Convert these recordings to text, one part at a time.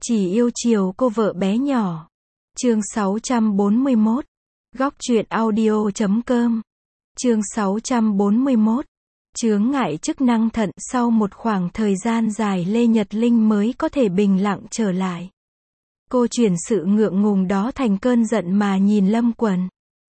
Chỉ yêu chiều cô vợ bé nhỏ. Chương 641. Góc truyện audio.com. Chương 641. Chướng ngại chức năng thận. Sau một khoảng thời gian dài Lê Nhật Linh mới có thể bình lặng trở lại. Cô chuyển sự ngượng ngùng đó thành cơn giận mà nhìn Lâm Quần.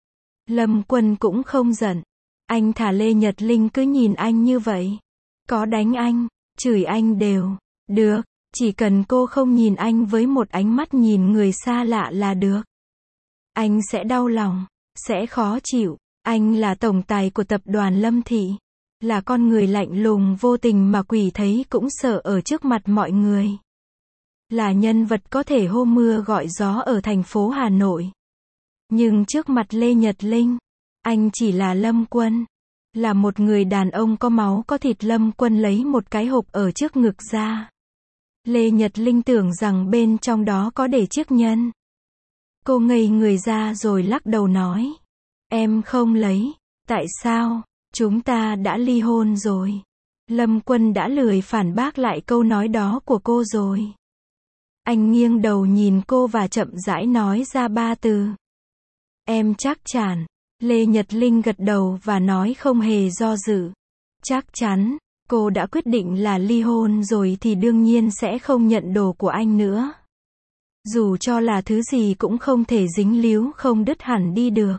Lâm Quân cũng không giận. Anh thả Lê Nhật Linh cứ nhìn anh như vậy. Có đánh anh, chửi anh đều được, chỉ cần cô không nhìn anh với một ánh mắt nhìn người xa lạ là được. Anh sẽ đau lòng, sẽ khó chịu. Anh là tổng tài của tập đoàn Lâm Thị, là con người lạnh lùng vô tình mà quỷ thấy cũng sợ ở trước mặt mọi người. Là nhân vật có thể hô mưa gọi gió ở thành phố Hà Nội. Nhưng trước mặt Lê Nhật Linh, anh chỉ là Lâm Quân. Là một người đàn ông có máu có thịt. Lâm Quân lấy một cái hộp ở trước ngực ra. Lê Nhật Linh tưởng rằng bên trong đó có để chiếc nhẫn. Cô ngây người ra rồi lắc đầu nói. Em không lấy. Tại sao? Chúng ta đã ly hôn rồi. Lâm Quân đã lười phản bác lại câu nói đó của cô rồi. Anh nghiêng đầu nhìn cô và chậm rãi nói ra 3 từ. Em chắc chắn. Lê Nhật Linh gật đầu và nói không hề do dự. Chắc chắn, cô đã quyết định là ly hôn rồi thì đương nhiên sẽ không nhận đồ của anh nữa. Dù cho là thứ gì cũng không thể dính líu không đứt hẳn đi được.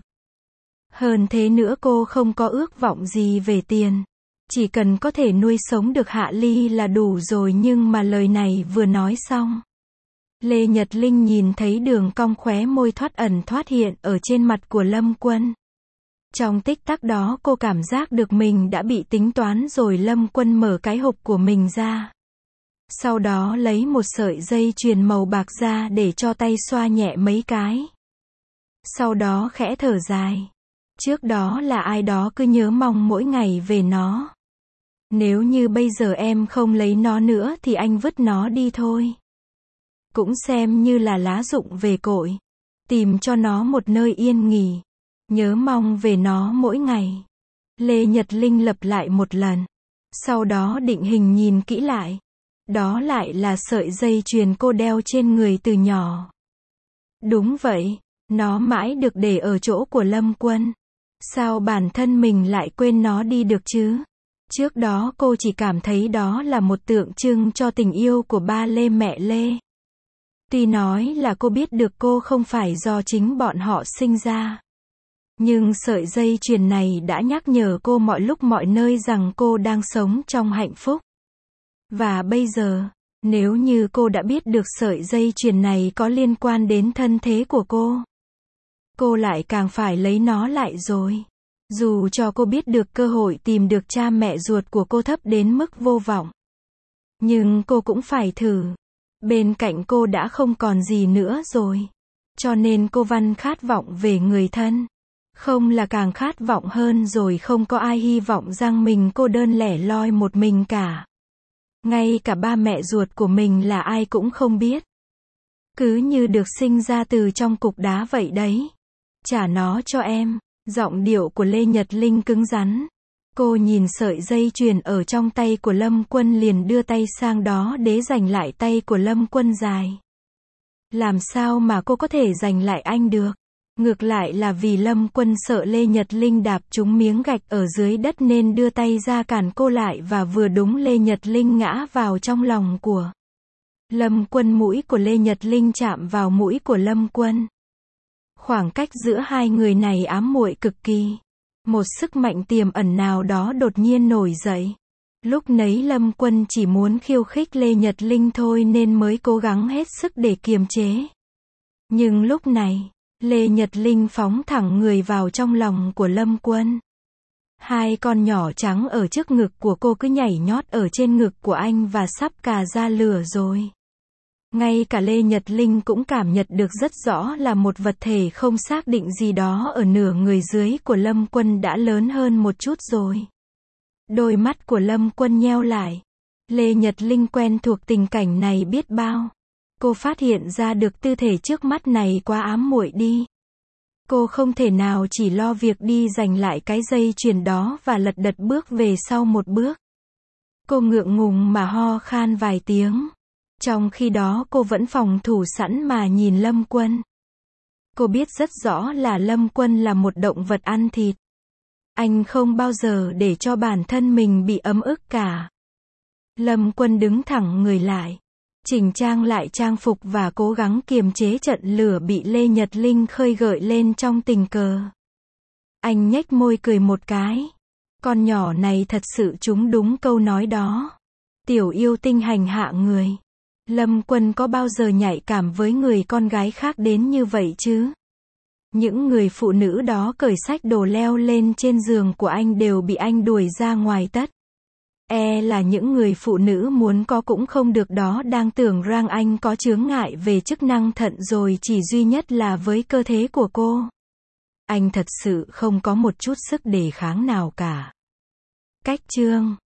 Hơn thế nữa cô không có ước vọng gì về tiền. Chỉ cần có thể nuôi sống được Hạ Ly là đủ rồi. Nhưng mà lời này vừa nói xong, Lê Nhật Linh nhìn thấy đường cong khóe môi thoát ẩn thoát hiện ở trên mặt của Lâm Quân. Trong tích tắc đó cô cảm giác được mình đã bị tính toán rồi. Lâm Quân mở cái hộp của mình ra. Sau đó lấy một sợi dây chuyền màu bạc ra để cho tay xoa nhẹ mấy cái. Sau đó khẽ thở dài. Trước đó là ai đó cứ nhớ mong mỗi ngày về nó. Nếu như bây giờ em không lấy nó nữa thì anh vứt nó đi thôi. Cũng xem như là lá rụng về cội. Tìm cho nó một nơi yên nghỉ. Nhớ mong về nó mỗi ngày. Lê Nhật Linh lặp lại một lần. Sau đó định hình nhìn kỹ lại. Đó lại là sợi dây chuyền cô đeo trên người từ nhỏ. Đúng vậy, nó mãi được để ở chỗ của Lâm Quân. Sao bản thân mình lại quên nó đi được chứ? Trước đó cô chỉ cảm thấy đó là một tượng trưng cho tình yêu của ba Lê mẹ Lê. Tuy nói là cô biết được cô không phải do chính bọn họ sinh ra. Nhưng sợi dây chuyền này đã nhắc nhở cô mọi lúc mọi nơi rằng cô đang sống trong hạnh phúc. Và bây giờ, nếu như cô đã biết được sợi dây chuyền này có liên quan đến thân thế của cô lại càng phải lấy nó lại rồi. Dù cho cô biết được cơ hội tìm được cha mẹ ruột của cô thấp đến mức vô vọng. Nhưng cô cũng phải thử. Bên cạnh cô đã không còn gì nữa rồi. Cho nên cô Văn khát vọng về người thân. Không là càng khát vọng hơn rồi. Không có ai hy vọng rằng mình cô đơn lẻ loi một mình cả. Ngay cả ba mẹ ruột của mình là ai cũng không biết. Cứ như được sinh ra từ trong cục đá vậy đấy. Trả nó cho em. Giọng điệu của Lê Nhật Linh cứng rắn. Cô nhìn sợi dây chuyền ở trong tay của Lâm Quân liền đưa tay sang đó để giành lại tay của Lâm Quân dài. Làm sao mà cô có thể giành lại anh được? Ngược lại là vì Lâm Quân sợ Lê Nhật Linh đạp trúng miếng gạch ở dưới đất nên đưa tay ra cản cô lại và vừa đúng Lê Nhật Linh ngã vào trong lòng của Lâm Quân. Mũi của Lê Nhật Linh chạm vào mũi của Lâm Quân. Khoảng cách giữa hai người này ám muội cực kỳ. Một sức mạnh tiềm ẩn nào đó đột nhiên nổi dậy. Lúc nấy Lâm Quân chỉ muốn khiêu khích Lê Nhật Linh thôi nên mới cố gắng hết sức để kiềm chế. Nhưng lúc này, Lê Nhật Linh phóng thẳng người vào trong lòng của Lâm Quân. Hai con nhỏ trắng ở trước ngực của cô cứ nhảy nhót ở trên ngực của anh và sắp cà ra lửa rồi. Ngay cả Lê Nhật Linh cũng cảm nhận được rất rõ là một vật thể không xác định gì đó ở nửa người dưới của Lâm Quân đã lớn hơn một chút rồi. Đôi mắt của Lâm Quân nheo lại. Lê Nhật Linh quen thuộc tình cảnh này biết bao. Cô phát hiện ra được tư thể trước mắt này quá ám muội đi. Cô không thể nào chỉ lo việc đi giành lại cái dây chuyền đó và lật đật bước về sau một bước. Cô ngượng ngùng mà ho khan vài tiếng. Trong khi đó cô vẫn phòng thủ sẵn mà nhìn Lâm Quân. Cô biết rất rõ là Lâm Quân là một động vật ăn thịt. Anh không bao giờ để cho bản thân mình bị ấm ức cả. Lâm Quân đứng thẳng người lại, chỉnh trang lại trang phục và cố gắng kiềm chế trận lửa bị Lê Nhật Linh khơi gợi lên trong tình cờ. Anh nhếch môi cười một cái. Con nhỏ này thật sự trúng đúng câu nói đó. Tiểu yêu tinh hành hạ người. Lâm Quân có bao giờ nhạy cảm với người con gái khác đến như vậy chứ? Những người phụ nữ đó cởi xách đồ leo lên trên giường của anh đều bị anh đuổi ra ngoài tất. Là những người phụ nữ muốn có cũng không được đó đang tưởng rằng anh có chướng ngại về chức năng thận rồi chỉ duy nhất là với cơ thể của cô. Anh thật sự không có một chút sức đề kháng nào cả. Cách chương